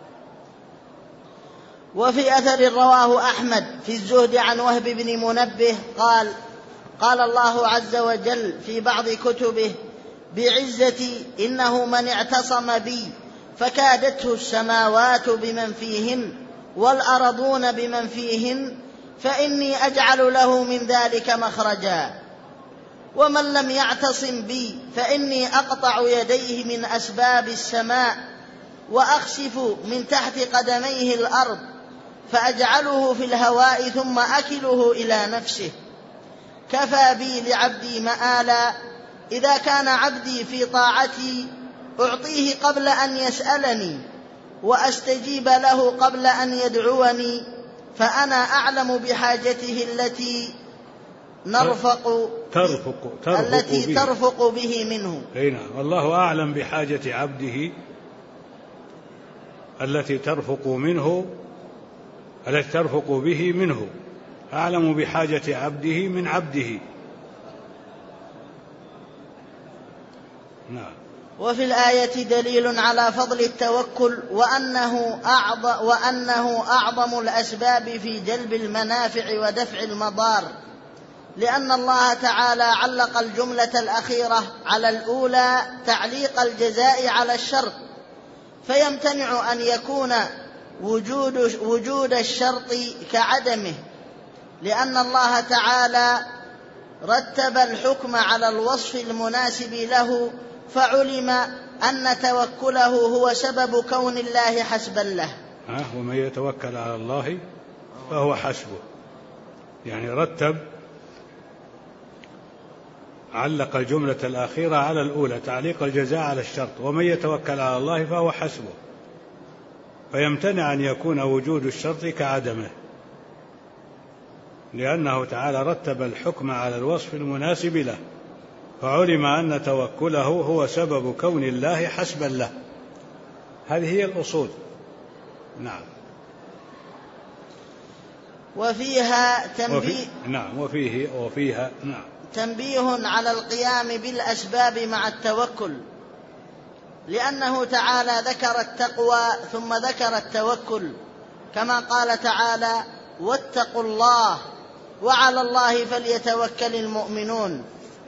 وفي أثر رواه أحمد في الزهد عن وهب بن منبه قال الله عز وجل في بعض كتبه: بعزتي إنه من اعتصم بي فكادته السماوات بمن فيهن والأرضون بمن فيهن فإني أجعل له من ذلك مخرجا، ومن لم يعتصم بي فإني أقطع يديه من أسباب السماء وأخسف من تحت قدميه الأرض فأجعله في الهواء ثم أكله إلى نفسه. كفى بي لعبدي مآلا، إذا كان عبدي في طاعتي أعطيه قبل أن يسألني وأستجيب له قبل أن يدعوني، فأنا أعلم بحاجته التي ترفق به منه. نعم. الله أعلم بحاجة عبده التي ترفق به منه، أعلم بحاجة عبده من عبده. نعم. وفي الآية دليل على فضل التوكل وأنه أعظم الأسباب في جلب المنافع ودفع المضار، لأن الله تعالى علق الجملة الأخيرة على الأولى تعليق الجزاء على الشرط، فيمتنع أن يكون وجود الشرط كعدمه، لأن الله تعالى رتب الحكم على الوصف المناسب له، فعلم أن توكله هو سبب كون الله حسبا له. ومن يتوكل على الله فهو حسبه، يعني علق الجملة الأخيرة على الأولى تعليق الجزاء على الشرط، ومن يتوكل على الله فهو حسبه، فيمتنع أن يكون وجود الشرط كعدمه، لأنه تعالى رتب الحكم على الوصف المناسب له، فعلم أن توكله هو سبب كون الله حسبا له. هذه هي الأصول. نعم. وفيها تنبيه على القيام بالأسباب مع التوكل، لأنه تعالى ذكر التقوى ثم ذكر التوكل، كما قال تعالى: واتقوا الله وعلى الله فليتوكل المؤمنون،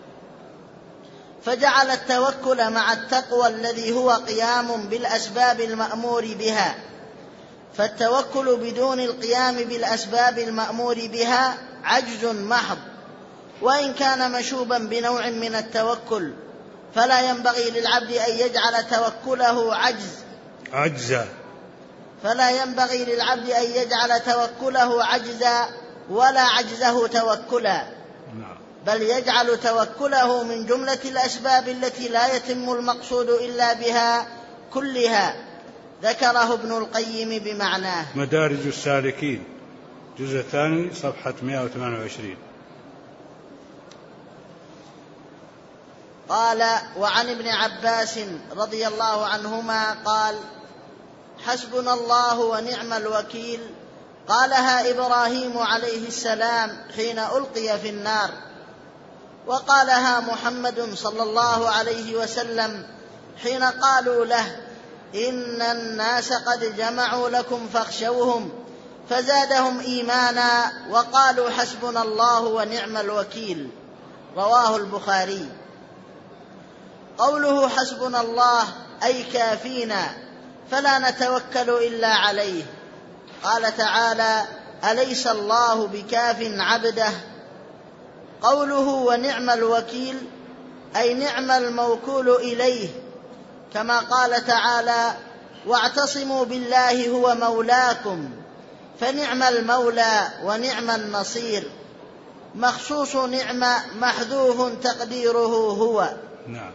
فجعل التوكل مع التقوى الذي هو قيام بالأسباب المأمور بها، فالتوكل بدون القيام بالأسباب المأمور بها عجز محض، وإن كان مشوبا بنوع من التوكل، فلا ينبغي للعبد أن يجعل توكله عجزا ولا عجزه توكلا، بل يجعل توكله من جملة الأسباب التي لا يتم المقصود إلا بها كلها، ذكره ابن القيم بمعناه. مدارج السالكين جزء الثاني صفحة 128. قال: وعن ابن عباس رضي الله عنهما قال: حسبنا الله ونعم الوكيل، قالها إبراهيم عليه السلام حين ألقي في النار، وقالها محمد صلى الله عليه وسلم حين قالوا له: إن الناس قد جمعوا لكم فاخشوهم، فزادهم إيمانا وقالوا حسبنا الله ونعم الوكيل. رواه البخاري. قوله حسبنا الله أي كافينا، فلا نتوكل إلا عليه. قال تعالى: أليس الله بكاف عبده. قوله ونعم الوكيل أي نعم الموكول إليه، كما قال تعالى: واعتصموا بالله هو مولاكم، فنعم المولى ونعم النصير. مخصوص نعمة محذوف تقديره هو. نعم.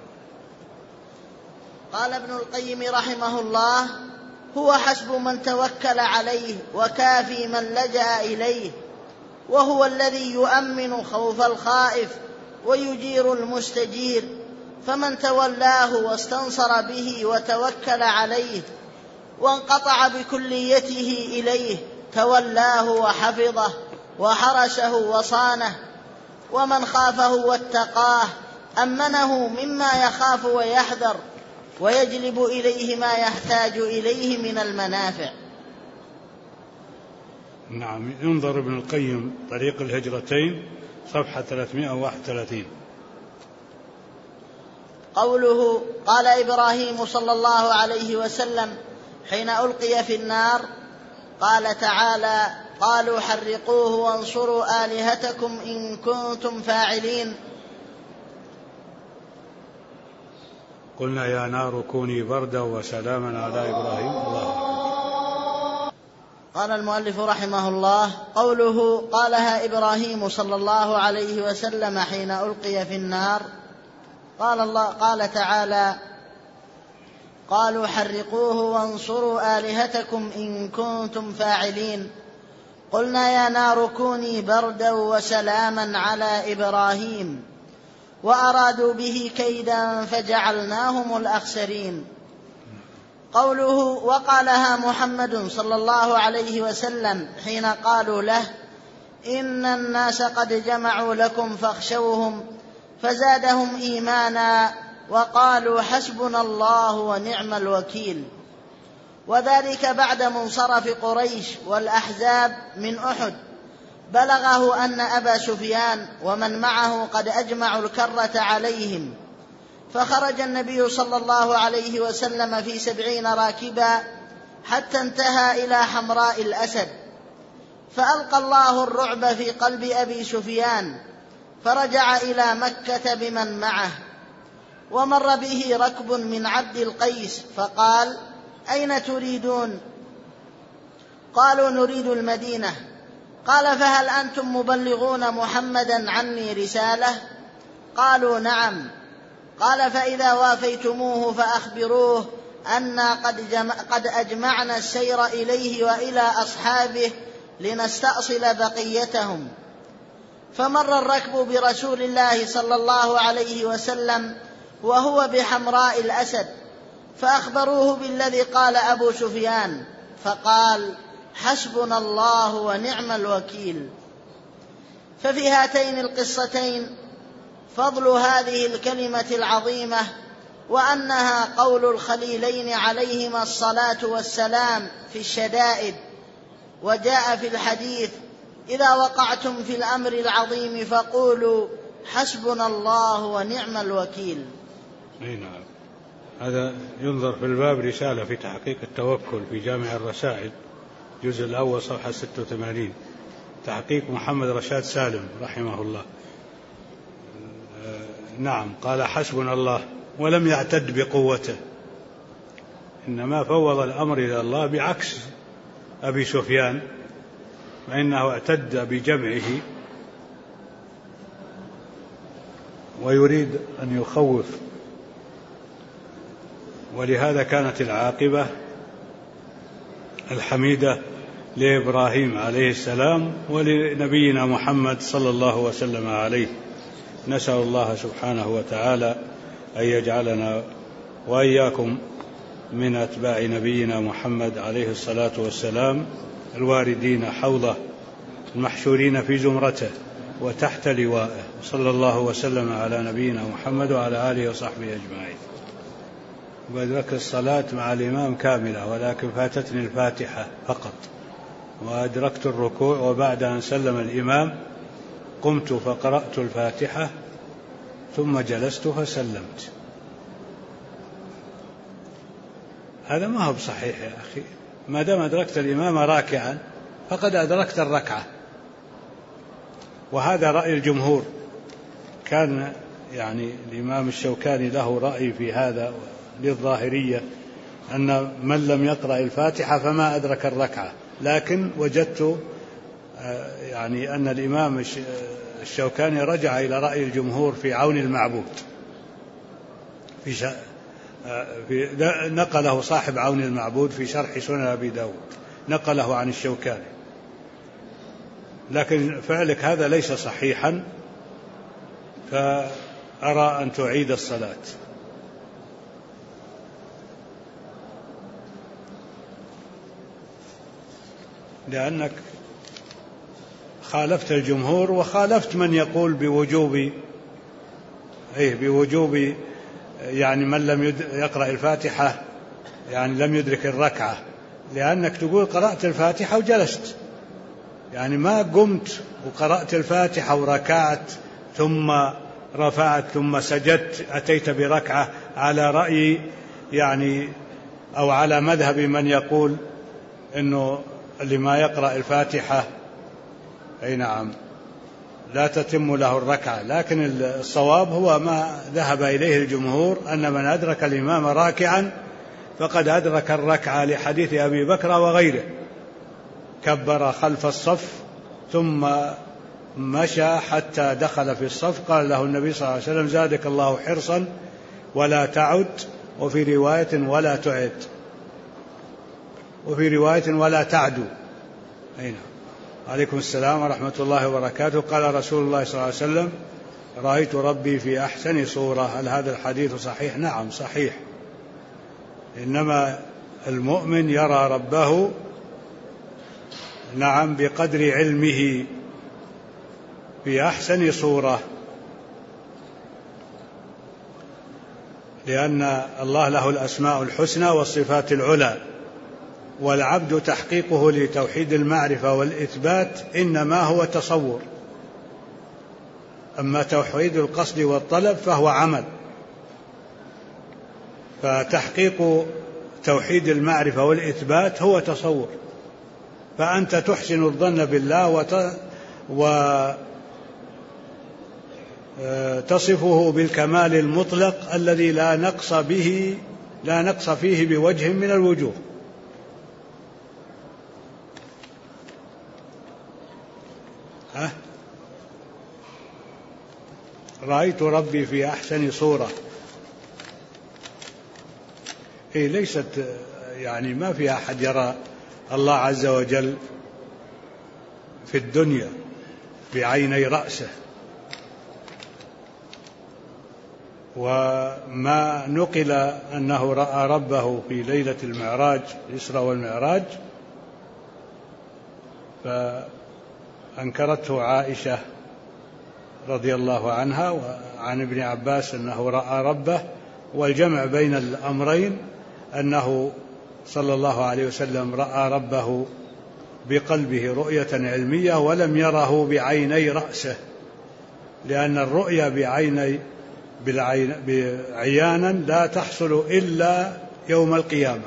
قال ابن القيم رحمه الله: هو حسب من توكل عليه وكافي من لجأ إليه، وهو الذي يؤمن خوف الخائف ويجير المستجير. فمن تولاه واستنصر به وتوكل عليه وانقطع بكليته إليه تولاه وحفظه وحرسه وصانه. ومن خافه واتقاه أمنه مما يخاف ويحذر، ويجلب إليه ما يحتاج إليه من المنافع. نعم. ينظر ابن القيم طريق الهجرتين صفحة 331. قوله قال إبراهيم صلى الله عليه وسلم حين ألقي في النار، قال تعالى: قالوا حرقوه وانصروا آلهتكم إن كنتم فاعلين. قلنا يا نار كوني بردا وسلاما على إبراهيم. الله. قال المؤلف رحمه الله: قوله قالها إبراهيم صلى الله عليه وسلم حين ألقي في النار، قال تعالى: قالوا حرقوه وانصروا آلهتكم إن كنتم فاعلين. قلنا يا نار كوني بردا وسلاما على إبراهيم، وأرادوا به كيدا فجعلناهم الأخسرين. قوله وقالها محمد صلى الله عليه وسلم حين قالوا له: إن الناس قد جمعوا لكم فاخشوهم، فزادهم إيمانا وقالوا حسبنا الله ونعم الوكيل. وذلك بعد منصرف قريش والأحزاب من أحد، بلغه أن أبا سفيان ومن معه قد أجمعوا الكرة عليهم، فخرج النبي صلى الله عليه وسلم في 70 راكبا حتى انتهى إلى حمراء الأسد، فألقى الله الرعب في قلب أبي سفيان، فرجع إلى مكة بمن معه. ومر به ركب من عبد القيس فقال: أين تريدون؟ قالوا: نريد المدينة. قال: فهل أنتم مبلغون محمدا عني رسالة؟ قالوا: نعم. قال: فإذا وافيتموه فأخبروه أنا قد أجمعنا السير إليه وإلى أصحابه لنستأصل بقيتهم. فمر الركب برسول الله صلى الله عليه وسلم وهو بحمراء الأسد، فأخبروه بالذي قال أبو سفيان، فقال: حسبنا الله ونعم الوكيل. ففي هاتين القصتين فضل هذه الكلمة العظيمة، وأنها قول الخليلين عليهما الصلاة والسلام في الشدائد. وجاء في الحديث: إذا وقعتم في الأمر العظيم فقولوا حسبنا الله ونعم الوكيل. نعم. هذا ينظر في الباب رسالة في تحقيق التوكل في جامع الرسائل الجزء الأول صفحة 86، تحقيق محمد رشاد سالم رحمه الله. نعم. قال حسبنا الله، ولم يعتد بقوته، إنما فوض الأمر إلى الله، بعكس أبي سفيان فإنه اعتد بجمعه ويريد أن يخوف، ولهذا كانت العاقبة الحميدة لإبراهيم عليه السلام ولنبينا محمد صلى الله وسلم عليه. نسأل الله سبحانه وتعالى أن يجعلنا وإياكم من أتباع نبينا محمد عليه الصلاة والسلام الواردين حوضه المحشورين في زمرته وتحت لوائه. صلى الله وسلم على نبينا محمد وعلى آله وصحبه أجمعين. وأدرك الصلاة مع الإمام كاملة، ولكن فاتتني الفاتحة فقط، وأدركت الركوع، وبعد أن سلم الإمام قمت فقرأت الفاتحة ثم جلست فسلمت. هذا ما هو بصحيح يا أخي. ما دام أدركت الإمام راكعا فقد أدركت الركعة، وهذا رأي الجمهور. كان يعني الإمام الشوكاني له رأي في هذا للظاهرية، أن من لم يقرأ الفاتحة فما أدرك الركعة، لكن وجدت يعني أن الإمام الشوكاني رجع إلى رأي الجمهور في عون المعبود، نقله صاحب عون المعبود في شرح سنن أبي داود، نقله عن الشوكاني. لكن فعلك هذا ليس صحيحا، فأرى أن تعيد الصلاة. لأنك خالفت الجمهور وخالفت من يقول بوجوب يعني من لم يقرأ الفاتحة يعني لم يدرك الركعة، لأنك تقول قرأت الفاتحة وجلست، يعني ما قمت وقرأت الفاتحة وركعت ثم رفعت ثم سجدت أتيت بركعة، على رأي يعني أو على مذهب من يقول إنه لما يقرأ الفاتحة أي نعم لا تتم له الركعة. لكن الصواب هو ما ذهب إليه الجمهور، أن من أدرك الإمام راكعا فقد أدرك الركعة، لحديث أبي بكر وغيره، كبر خلف الصف ثم مشى حتى دخل في الصف، قال له النبي صلى الله عليه وسلم زادك الله حرصا ولا تعد، وفي رواية ولا تعد، وفي رواية ولا تعدو. أين؟ عليكم السلام ورحمة الله وبركاته. قال رسول الله صلى الله عليه وسلم رأيت ربي في أحسن صورة. هل هذا الحديث صحيح؟ نعم صحيح. إنما المؤمن يرى ربه نعم بقدر علمه في أحسن صورة، لأن الله له الأسماء الحسنى والصفات العلى، والعبد تحقيقه لتوحيد المعرفة والإثبات إنما هو تصور، أما توحيد القصد والطلب فهو عمل. فتحقيق توحيد المعرفة والإثبات هو تصور، فأنت تحسن الظن بالله وتصفه بالكمال المطلق الذي لا نقص فيه بوجه من الوجوه. رأيت ربي في أحسن صورة، ليست يعني ما في أحد يرى الله عز وجل في الدنيا بعيني رأسه، وما نقل أنه رأى ربه في ليلة المعراج الإسراء والمعراج فأنكرته عائشة رضي الله عنها، وعن ابن عباس أنه رأى ربه، والجمع بين الأمرين أنه صلى الله عليه وسلم رأى ربه بقلبه رؤية علمية ولم يره بعيني رأسه، لأن الرؤية بعيانا لا تحصل إلا يوم القيامة.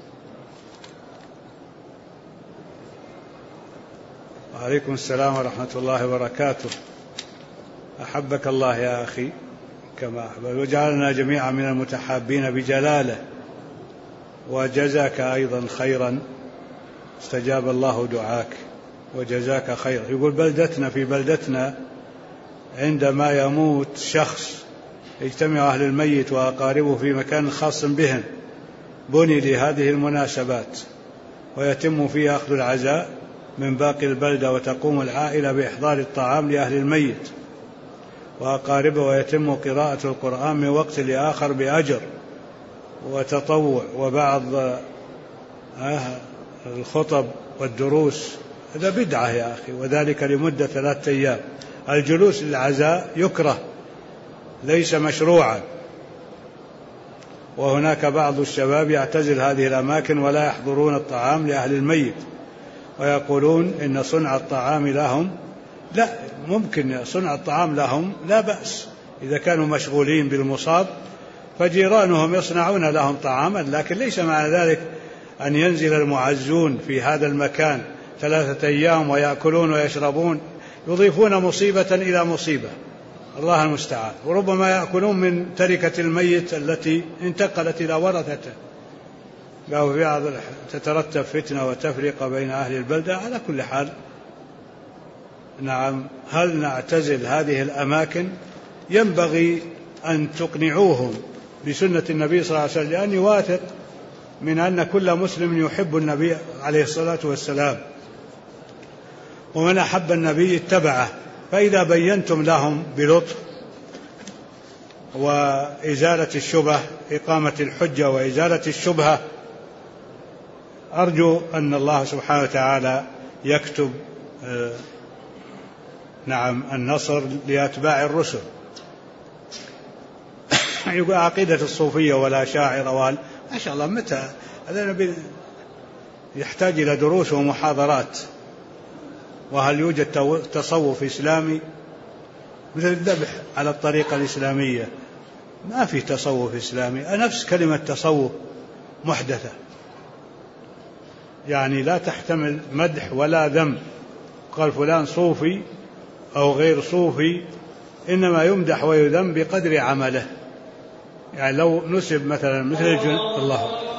وعليكم السلام ورحمة الله وبركاته. أحبك الله يا أخي كما أحبب، وجعلنا جميعا من المتحابين بجلاله، وجزاك أيضا خيرا، استجاب الله دعاك وجزاك خيرا. يقول في بلدتنا عندما يموت شخص يجتمع أهل الميت وأقاربه في مكان خاص بهم، بني لهذه المناسبات، ويتم فيه أخذ العزاء من باقي البلدة، وتقوم العائلة بإحضار الطعام لأهل الميت، وأقاربه، ويتم قراءة القرآن من وقت لآخر بأجر وتطوع، وبعض الخطب والدروس، هذا بدعة يا أخي، وذلك لمدة 3 أيام. الجلوس للعزاء يكره ليس مشروعا. وهناك بعض الشباب يعتزل هذه الأماكن ولا يحضرون الطعام لأهل الميت، ويقولون إن صنع الطعام لهم، لا، ممكن صنع الطعام لهم لا بأس إذا كانوا مشغولين بالمصاب، فجيرانهم يصنعون لهم طعاما، لكن ليس معنى ذلك أن ينزل المعزون في هذا المكان 3 أيام ويأكلون ويشربون، يضيفون مصيبة إلى مصيبة، الله المستعان. وربما يأكلون من تركة الميت التي انتقلت إلى ورثته، قالوا في بعض تترتب فتنة وتفرقة بين أهل البلدة. على كل حال، نعم، هل نعتزل هذه الأماكن؟ ينبغي أن تقنعوهم بسنة النبي صلى الله عليه وسلم، لأني واثق من أن كل مسلم يحب النبي عليه الصلاة والسلام، ومن أحب النبي اتبعه. فإذا بينتم لهم بلطف وإزالة الشبه، إقامة الحجة وإزالة الشبهة، أرجو أن الله سبحانه وتعالى يكتب نعم النصر لأتباع الرسل. يقول عقيدة الصوفية ولا شاعر ما شاء الله، متى هذا النبي يحتاج إلى دروس ومحاضرات. وهل يوجد تصوف إسلامي مثل الذبح على الطريقة الإسلامية؟ ما في تصوف إسلامي. نفس كلمة تصوف محدثة، يعني لا تحتمل مدح ولا ذم. قال فلان صوفي أو غير صوفي، إنما يمدح ويذم بقدر عمله. يعني لو نسب مثلا مثل الله